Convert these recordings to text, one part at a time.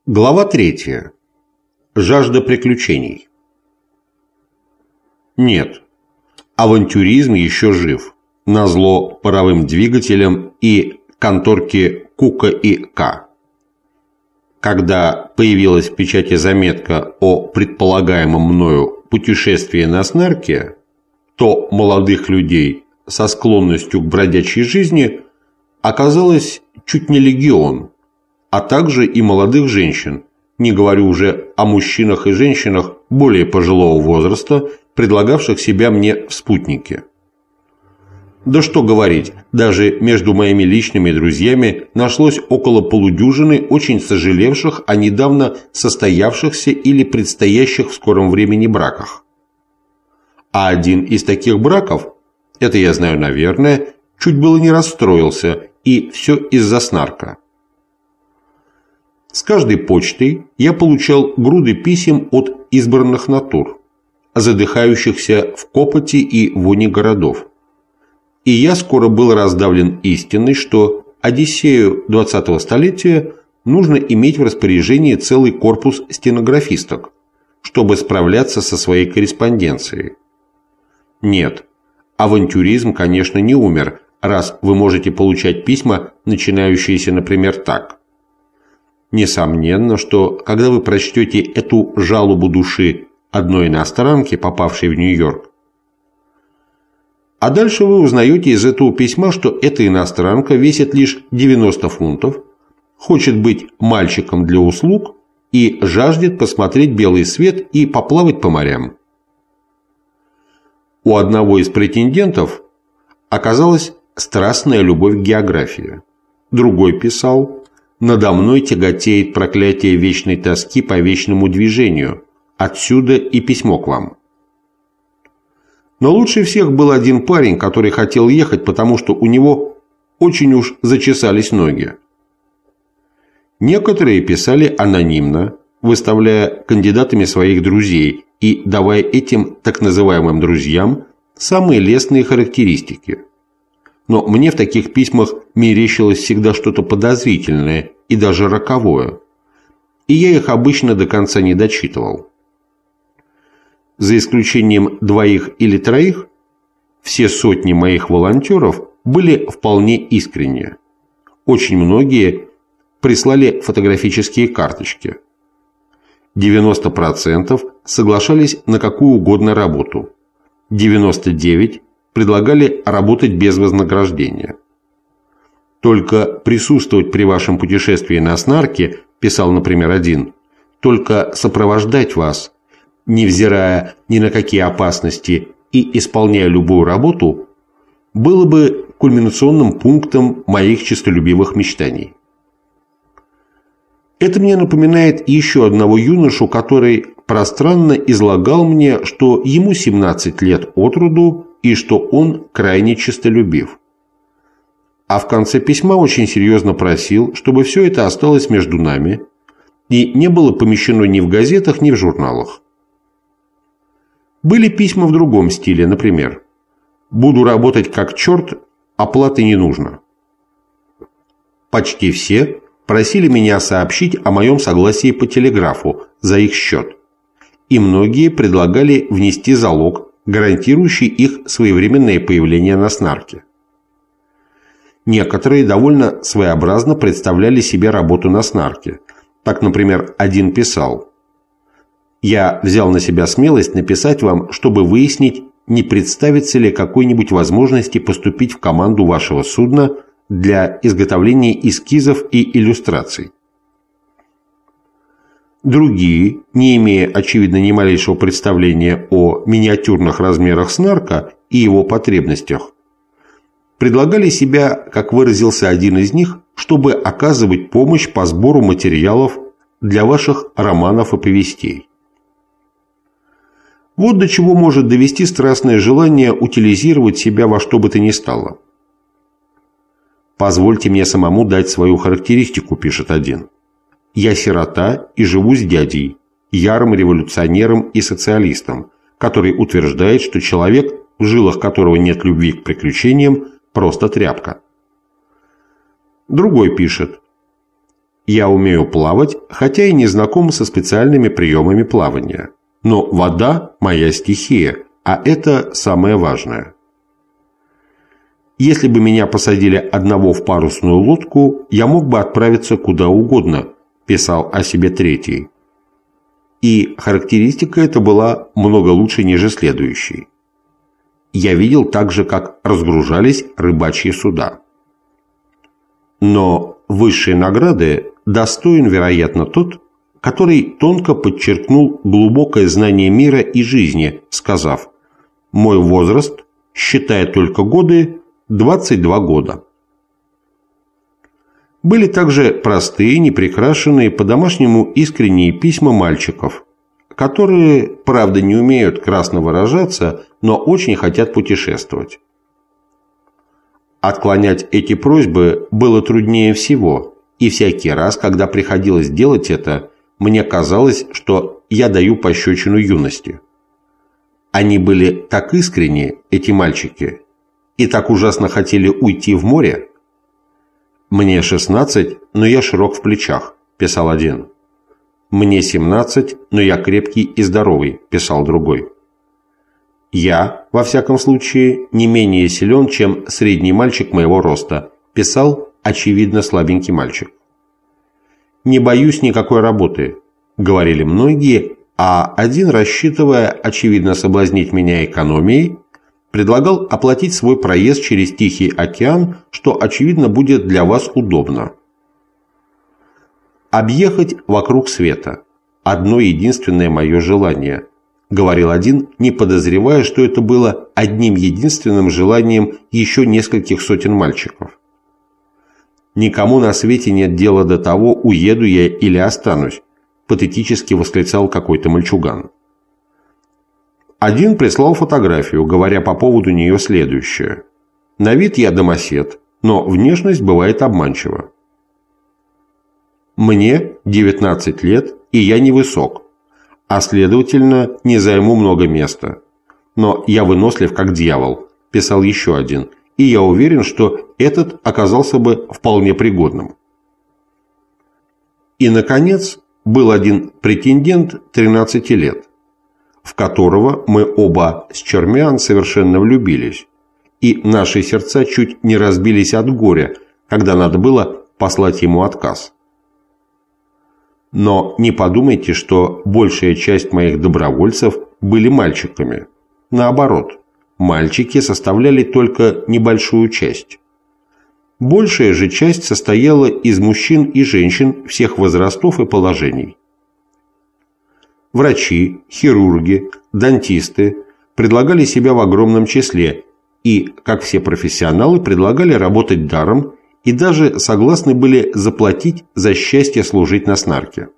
Глава 3. Жажда приключений. Нет, авантюризм еще жив, назло паровым двигателям и конторке Кука и К. Когда появилась в печати заметка о предполагаемом мною путешествии на снарке, то молодых людей со склонностью к бродячей жизни оказалось чуть не легион, а также и молодых женщин, не говорю уже о мужчинах и женщинах более пожилого возраста, предлагавших себя мне в спутнике. Да что говорить, даже между моими личными друзьями нашлось около полудюжины очень сожалевших о недавно состоявшихся или предстоящих в скором времени браках. А один из таких браков, это я знаю наверное, чуть было не расстроился, и все из-за снарка. С каждой почтой я получал груды писем от избранных натур, задыхающихся в копоти и воне городов. И я скоро был раздавлен истиной, что Одиссею 20-го столетия нужно иметь в распоряжении целый корпус стенографисток, чтобы справляться со своей корреспонденцией. Нет, авантюризм, конечно, не умер, раз вы можете получать письма, начинающиеся, например, так. Несомненно, что когда вы прочтете эту жалобу души одной иностранки, попавшей в Нью-Йорк, а дальше вы узнаете из этого письма, что эта иностранка весит лишь 90 фунтов, хочет быть мальчиком для услуг и жаждет посмотреть белый свет и поплавать по морям. У одного из претендентов оказалась страстная любовь к географии. Другой писал: «Надо мной тяготеет проклятие вечной тоски по вечному движению. Отсюда и письмо к вам». Но лучше всех был один парень, который хотел ехать, потому что у него очень уж зачесались ноги. Некоторые писали анонимно, выставляя кандидатами своих друзей и давая этим так называемым друзьям самые лестные характеристики. Но мне в таких письмах мерещилось всегда что-то подозрительное и даже роковое, и я их обычно до конца не дочитывал. За исключением 2 или 3, все сотни моих волонтеров были вполне искренни. Очень многие прислали фотографические карточки. 90% соглашались на какую угодно работу. 99% предлагали работать без вознаграждения. «Только присутствовать при вашем путешествии на снарке, – писал, например, один, – только сопровождать вас, невзирая ни на какие опасности и исполняя любую работу, было бы кульминационным пунктом моих честолюбивых мечтаний». Это мне напоминает еще одного юношу, который пространно излагал мне, что ему 17 лет от роду и что он крайне честолюбив. А в конце письма очень серьезно просил, чтобы все это осталось между нами и не было помещено ни в газетах, ни в журналах. Были письма в другом стиле, например: «Буду работать как черт, оплаты не нужно». Почти все просили меня сообщить о моем согласии по телеграфу за их счет, и многие предлагали внести залог, гарантирующий их своевременное появление на снарке. Некоторые довольно своеобразно представляли себе работу на снарке. Так, например, один писал: «Я взял на себя смелость написать вам, чтобы выяснить, не представится ли какой-нибудь возможности поступить в команду вашего судна для изготовления эскизов и иллюстраций». Другие, не имея, очевидно, ни малейшего представления о миниатюрных размерах снарка и его потребностях, предлагали себя, как выразился один из них, чтобы оказывать помощь по сбору материалов для ваших романов и повестей. Вот до чего может довести страстное желание утилизировать себя во что бы то ни стало. «Позвольте мне самому дать свою характеристику», – пишет один. «Я сирота и живу с дядей, ярым революционером и социалистом, который утверждает, что человек, в жилах которого нет любви к приключениям, просто тряпка». Другой пишет: Я умею плавать, хотя и не знаком со специальными приемами плавания. Но вода – моя стихия, а это самое важное. Если бы меня посадили одного в парусную лодку, я мог бы отправиться куда угодно, писал о себе третий. И характеристика эта была много лучше, ниже следующей. Я видел также, как разгружались рыбачьи суда. Но высшей награды достоин, вероятно, тот, который тонко подчеркнул глубокое знание мира и жизни, сказав: «Мой возраст, считая только годы, 22 года». Были также простые, неприкрашенные, по-домашнему искренние письма мальчиков, которые, правда, не умеют красно выражаться, но очень хотят путешествовать. Отклонять эти просьбы было труднее всего, и всякий раз, когда приходилось делать это, мне казалось, что я даю пощечину юности. Они были так искренни, эти мальчики, и так ужасно хотели уйти в море. «Мне 16, но я широк в плечах», – писал один. «Мне 17, но я крепкий и здоровый», – писал другой. «Я, во всяком случае, не менее силен, чем средний мальчик моего роста», – писал, очевидно, слабенький мальчик. «Не боюсь никакой работы», – говорили многие, а один, рассчитывая, очевидно, соблазнить меня экономией, предлагал оплатить свой проезд через Тихий океан, что, очевидно, будет для вас удобно. «Объехать вокруг света – одно единственное мое желание», – говорил один, не подозревая, что это было одним единственным желанием еще нескольких сотен мальчиков. «Никому на свете нет дела до того, уеду я или останусь», – патетически восклицал какой-то мальчуган. Один прислал фотографию, говоря по поводу нее следующее: «На вид я домосед, но внешность бывает обманчива. Мне 19 лет, и я невысок, а следовательно не займу много места. Но я вынослив как дьявол», – писал еще один, «и я уверен, что этот оказался бы вполне пригодным». И, наконец, был один претендент 13 лет, в которого мы оба с Чермиан совершенно влюбились, и наши сердца чуть не разбились от горя, когда надо было послать ему отказ. Но не подумайте, что большая часть моих добровольцев были мальчиками. Наоборот, мальчики составляли только небольшую часть. Большая же часть состояла из мужчин и женщин всех возрастов и положений. Врачи, хирурги, дантисты предлагали себя в огромном числе и, как все профессионалы, предлагали работать даром и даже согласны были заплатить за счастье служить на снарке.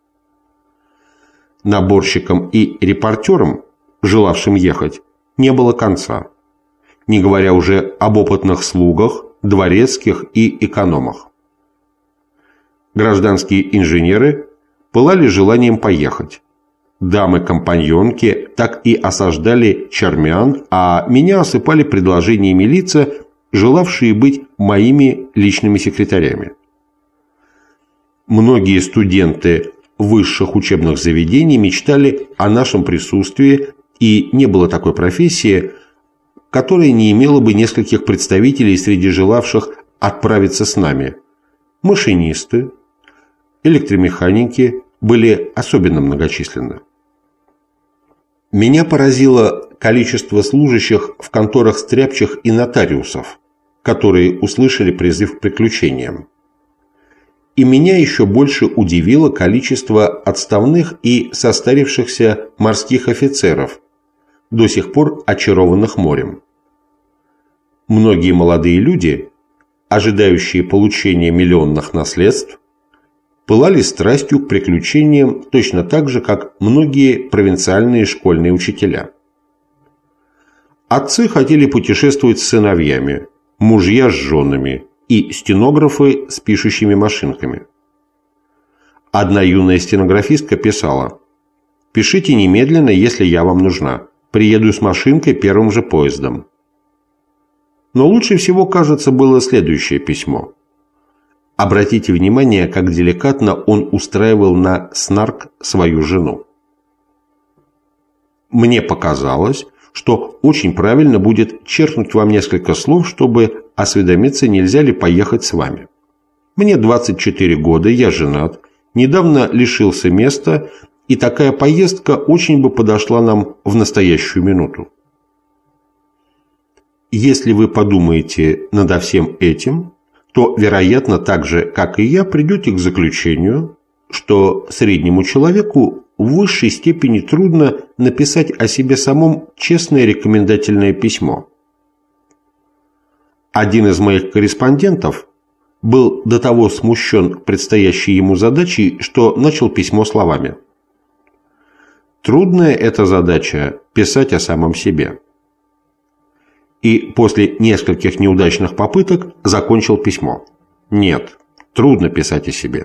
Наборщикам и репортерам, желавшим ехать, не было конца, не говоря уже об опытных слугах, дворецких и экономах. Гражданские инженеры пылали желанием поехать. Дамы-компаньонки так и осаждали Чермиан, а меня осыпали предложениями лица, желавшие быть моими личными секретарями. Многие студенты высших учебных заведений мечтали о нашем присутствии, и не было такой профессии, которая не имела бы нескольких представителей среди желавших отправиться с нами. Машинисты, электромеханики были особенно многочисленны. Меня поразило количество служащих в конторах стряпчих и нотариусов, которые услышали призыв к приключениям. И меня еще больше удивило количество отставных и состарившихся морских офицеров, до сих пор очарованных морем. Многие молодые люди, ожидающие получения миллионных наследств, пылали страстью к приключениям точно так же, как многие провинциальные школьные учителя. Отцы хотели путешествовать с сыновьями, мужья с женами и стенографы с пишущими машинками. Одна юная стенографистка писала: «Пишите немедленно, если я вам нужна. Приеду с машинкой первым же поездом». Но лучше всего, кажется, было следующее письмо. Обратите внимание, как деликатно он устраивал на снарк свою жену. Мне показалось, что очень правильно будет черкнуть вам несколько слов, чтобы осведомиться, нельзя ли поехать с вами. Мне 24 года, я женат, недавно лишился места, и такая поездка очень бы подошла нам в настоящую минуту. Если вы подумаете над всем этим, то, вероятно, так же, как и я, придете к заключению, что среднему человеку в высшей степени трудно написать о себе самом честное рекомендательное письмо. Один из моих корреспондентов был до того смущен предстоящей ему задачей, что начал письмо словами: «Трудная эта задача – писать о самом себе». И после нескольких неудачных попыток закончил письмо: «Нет, трудно писать о себе».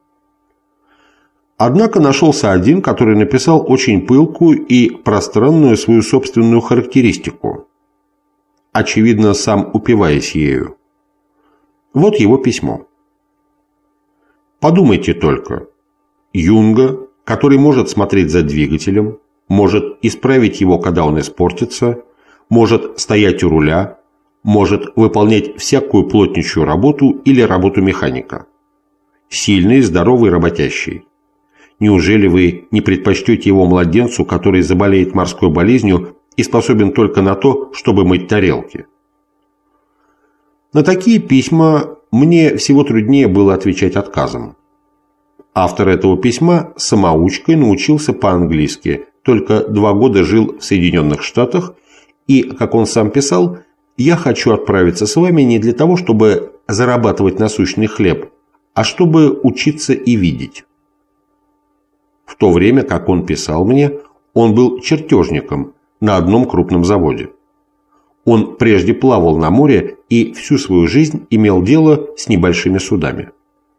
Однако нашелся один, который написал очень пылкую и пространную свою собственную характеристику, очевидно, сам упиваясь ею. Вот его письмо. Подумайте только. Юнга, который может смотреть за двигателем, может исправить его, когда он испортится, может стоять у руля, может выполнять всякую плотничью работу или работу механика. Сильный, здоровый, работящий. Неужели вы не предпочтете его младенцу, который заболеет морской болезнью и способен только на то, чтобы мыть тарелки? На такие письма мне всего труднее было отвечать отказом. Автор этого письма самоучкой научился по-английски, только 2 года жил в Соединенных Штатах, и, как он сам писал, «Я хочу отправиться с вами не для того, чтобы зарабатывать насущный хлеб, а чтобы учиться и видеть». В то время, как он писал мне, он был чертежником на одном крупном заводе. Он прежде плавал на море и всю свою жизнь имел дело с небольшими судами.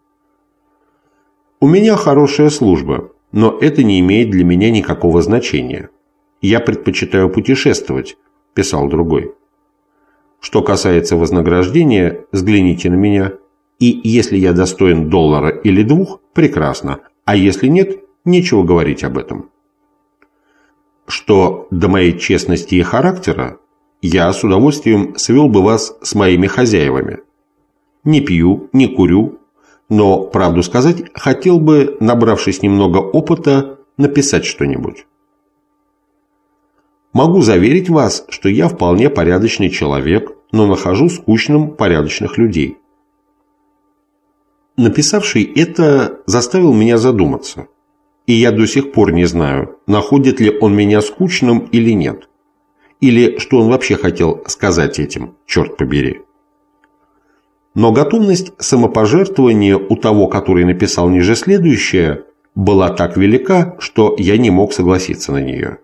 «У меня хорошая служба, но это не имеет для меня никакого значения. Я предпочитаю путешествовать», – писал другой. «Что касается вознаграждения, взгляните на меня, и если я достоин $1 или 2, прекрасно, а если нет, нечего говорить об этом. Что до моей честности и характера, я с удовольствием свел бы вас с моими хозяевами. Не пью, не курю, но, правду сказать, хотел бы, набравшись немного опыта, написать что-нибудь. Могу заверить вас, что я вполне порядочный человек, но нахожу скучным порядочных людей». Написавший это заставил меня задуматься. И я до сих пор не знаю, находит ли он меня скучным или нет. Или что он вообще хотел сказать этим, черт побери. Но готовность самопожертвования у того, который написал ниже следующее, была так велика, что я не мог согласиться на нее.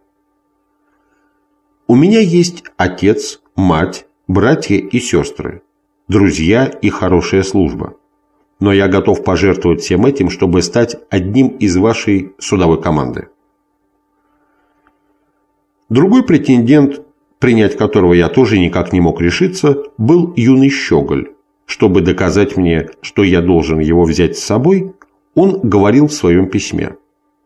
«У меня есть отец, мать, братья и сестры, друзья и хорошая служба. Но я готов пожертвовать всем этим, чтобы стать одним из вашей судовой команды». Другой претендент, принять которого я тоже никак не мог решиться, был юный щеголь. Чтобы доказать мне, что я должен его взять с собой, он говорил в своем письме: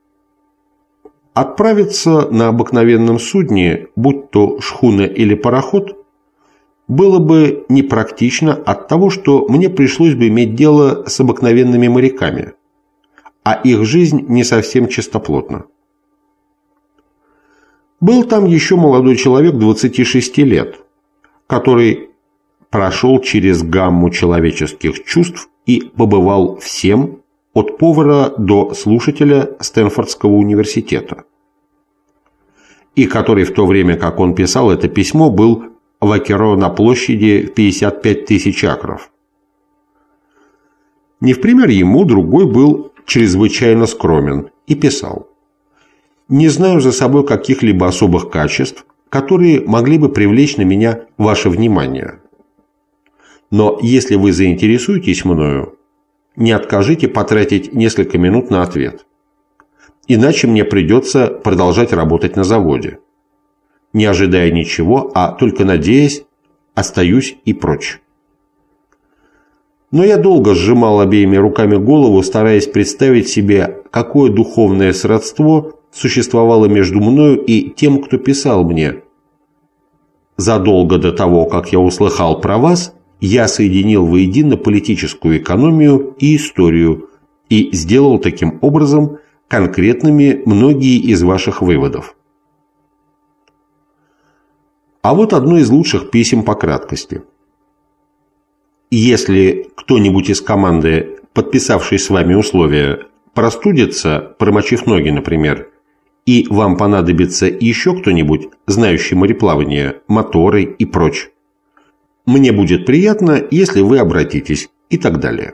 «Отправиться на обыкновенном судне, будь то шхуна или пароход, было бы непрактично от того, что мне пришлось бы иметь дело с обыкновенными моряками, а их жизнь не совсем чистоплотна». Был там еще молодой человек 26 лет, который прошел через гамму человеческих чувств и побывал всем, от повара до слушателя Стэнфордского университета, и который в то время, как он писал это письмо, был в Акеро на площади в 55 тысяч акров. Не в пример ему, другой был чрезвычайно скромен и писал: «Не знаю за собой каких-либо особых качеств, которые могли бы привлечь на меня ваше внимание. Но если вы заинтересуетесь мною, не откажите потратить несколько минут на ответ. Иначе мне придется продолжать работать на заводе. Не ожидая ничего, а только надеясь, остаюсь и прочь». Но я долго сжимал обеими руками голову, стараясь представить себе, какое духовное сродство существовало между мною и тем, кто писал мне. Задолго до того, как я услыхал про вас, я соединил воедино политическую экономию и историю и сделал таким образом конкретными многие из ваших выводов. А вот одно из лучших писем по краткости. Если кто-нибудь из команды, подписавший с вами условия, простудится, промочив ноги, например, и вам понадобится еще кто-нибудь, знающий мореплавание, моторы и прочь, мне будет приятно, если вы обратитесь, и так далее.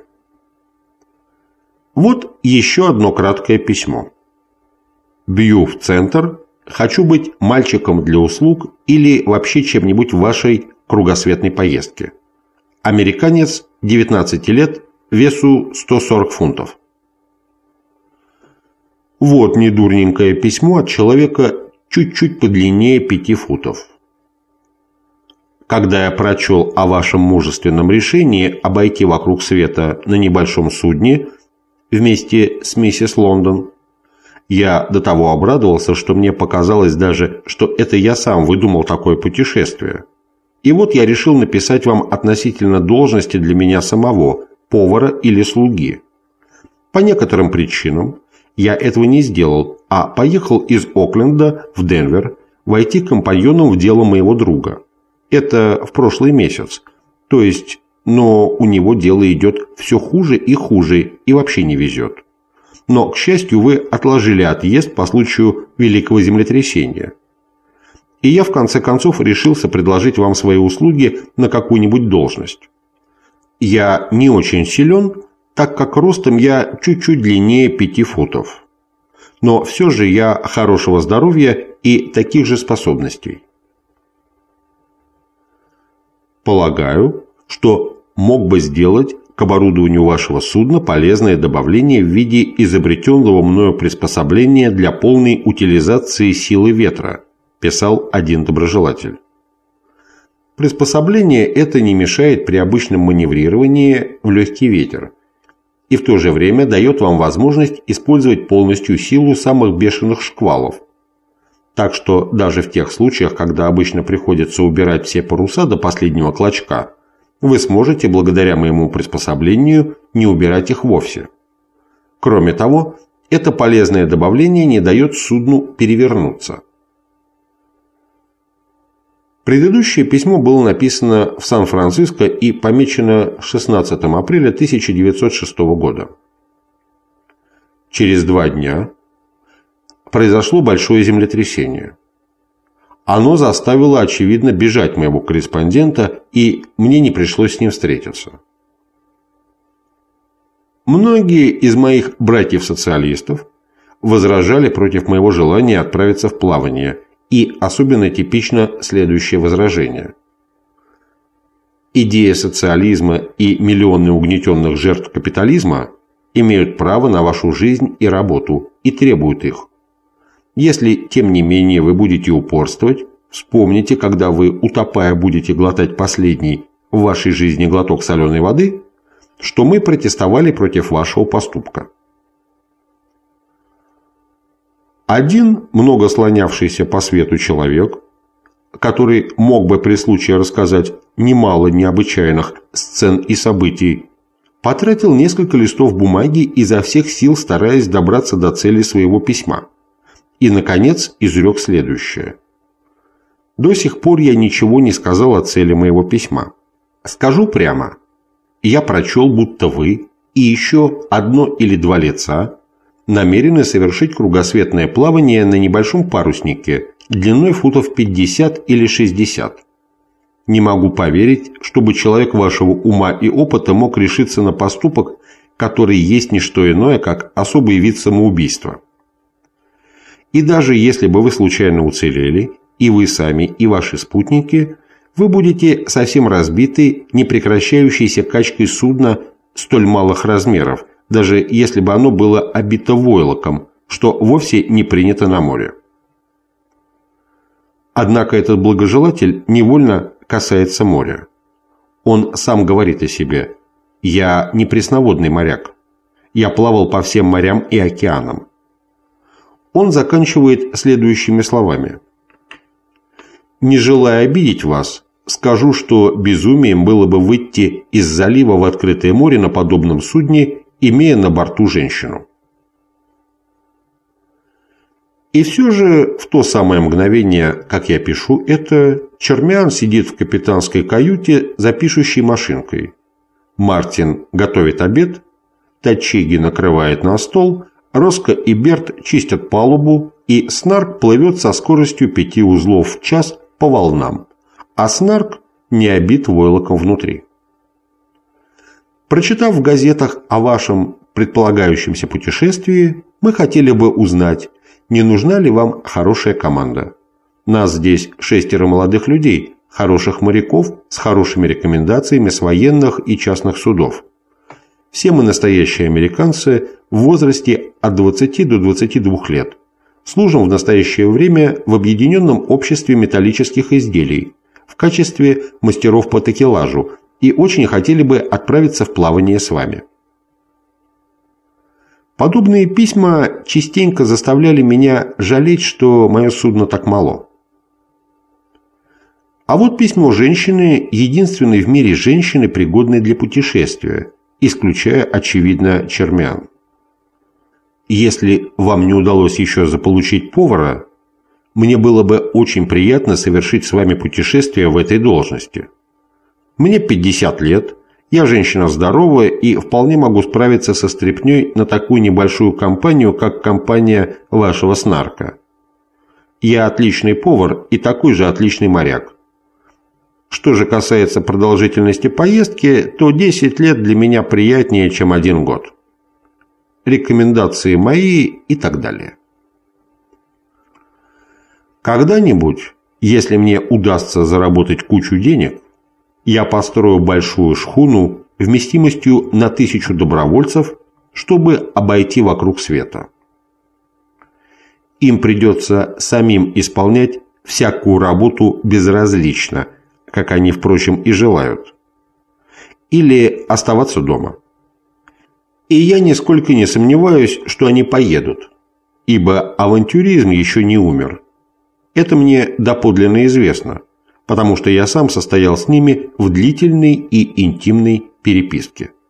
Вот еще одно краткое письмо. Бью в центр, хочу быть мальчиком для услуг или вообще чем-нибудь в вашей кругосветной поездке. Американец, 19 лет, весу 140 фунтов. Вот недурненькое письмо от человека чуть-чуть подлиннее 5 футов. Когда я прочел о вашем мужественном решении обойти вокруг света на небольшом судне вместе с миссис Лондон, я до того обрадовался, что мне показалось даже, что это я сам выдумал такое путешествие. И вот я решил написать вам относительно должности для меня самого, повара или слуги. По некоторым причинам я этого не сделал, а поехал из Окленда в Денвер войти компаньоном в дело моего друга. Это в прошлый месяц. То есть, но у него дело идет все хуже и хуже и вообще не везет. Но, к счастью, вы отложили отъезд по случаю великого землетрясения. И я в конце концов решился предложить вам свои услуги на какую-нибудь должность. Я не очень силен, так как ростом я чуть-чуть длиннее 5 футов. Но все же я хорошего здоровья и таких же способностей. Полагаю, что мог бы сделать к оборудованию вашего судна полезное добавление в виде изобретенного мною приспособления для полной утилизации силы ветра, писал один доброжелатель. Приспособление это не мешает при обычном маневрировании в легкий ветер и в то же время дает вам возможность использовать полностью силу самых бешеных шквалов. Так что даже в тех случаях, когда обычно приходится убирать все паруса до последнего клочка, вы сможете, благодаря моему приспособлению, не убирать их вовсе. Кроме того, это полезное добавление не дает судну перевернуться. Предыдущее письмо было написано в Сан-Франциско и помечено 16 апреля 1906 года. Через 2 дня произошло большое землетрясение. Оно заставило, очевидно, бежать моего корреспондента, и мне не пришлось с ним встретиться. Многие из моих братьев-социалистов возражали против моего желания отправиться в плавание, и особенно типично следующее возражение. Идея социализма и миллионы угнетенных жертв капитализма имеют право на вашу жизнь и работу и требуют их. Если, тем не менее, вы будете упорствовать, вспомните, когда вы, утопая, будете глотать последний в вашей жизни глоток соленой воды, что мы протестовали против вашего поступка. Один много слонявшийся по свету человек, который мог бы при случае рассказать немало необычайных сцен и событий, потратил несколько листов бумаги, изо всех сил стараясь добраться до цели своего письма. И, наконец, изрек следующее. До сих пор я ничего не сказал о цели моего письма. Скажу прямо. Я прочел, будто вы и еще 1 или 2 лица намерены совершить кругосветное плавание на небольшом паруснике длиной футов 50 или 60. Не могу поверить, чтобы человек вашего ума и опыта мог решиться на поступок, который есть не что иное, как особый вид самоубийства. И даже если бы вы случайно уцелели, и вы сами, и ваши спутники, вы будете совсем разбиты непрекращающейся качкой судна столь малых размеров, даже если бы оно было обито войлоком, что вовсе не принято на море. Однако этот благожелатель невольно касается моря. Он сам говорит о себе: Я не пресноводный моряк. Я плавал по всем морям и океанам. Он заканчивает следующими словами. «Не желая обидеть вас, скажу, что безумием было бы выйти из залива в открытое море на подобном судне, имея на борту женщину». И все же в то самое мгновение, как я пишу это, Чермян сидит в капитанской каюте за пишущей машинкой. Мартин готовит обед, Тачиги накрывает на стол, Роско и Берт чистят палубу, и Снарк плывет со скоростью 5 узлов в час по волнам, а Снарк не обит войлоком внутри. Прочитав в газетах о вашем предполагающемся путешествии, мы хотели бы узнать, не нужна ли вам хорошая команда. Нас здесь 6 молодых людей, хороших моряков с хорошими рекомендациями с военных и частных судов. Все мы настоящие американцы в возрасте от 20 до 22 лет. Служим в настоящее время в Объединенном обществе металлических изделий в качестве мастеров по такелажу и очень хотели бы отправиться в плавание с вами. Подобные письма частенько заставляли меня жалеть, что мое судно так мало. А вот письмо женщины, единственной в мире женщины, пригодной для путешествия, исключая, очевидно, Чермян. Если вам не удалось еще заполучить повара, мне было бы очень приятно совершить с вами путешествие в этой должности. Мне 50 лет, я женщина здоровая и вполне могу справиться со стряпнёй на такую небольшую компанию, как компания вашего Снарка. Я отличный повар и такой же отличный моряк. Что же касается продолжительности поездки, то 10 лет для меня приятнее, чем 1 год. Рекомендации мои и так далее. Когда-нибудь, если мне удастся заработать кучу денег, я построю большую шхуну вместимостью на 1000 добровольцев, чтобы обойти вокруг света. Им придется самим исполнять всякую работу безразлично, как они, впрочем, и желают, или оставаться дома. И я нисколько не сомневаюсь, что они поедут, ибо авантюризм еще не умер. Это мне доподлинно известно, потому что я сам состоял с ними в длительной и интимной переписке.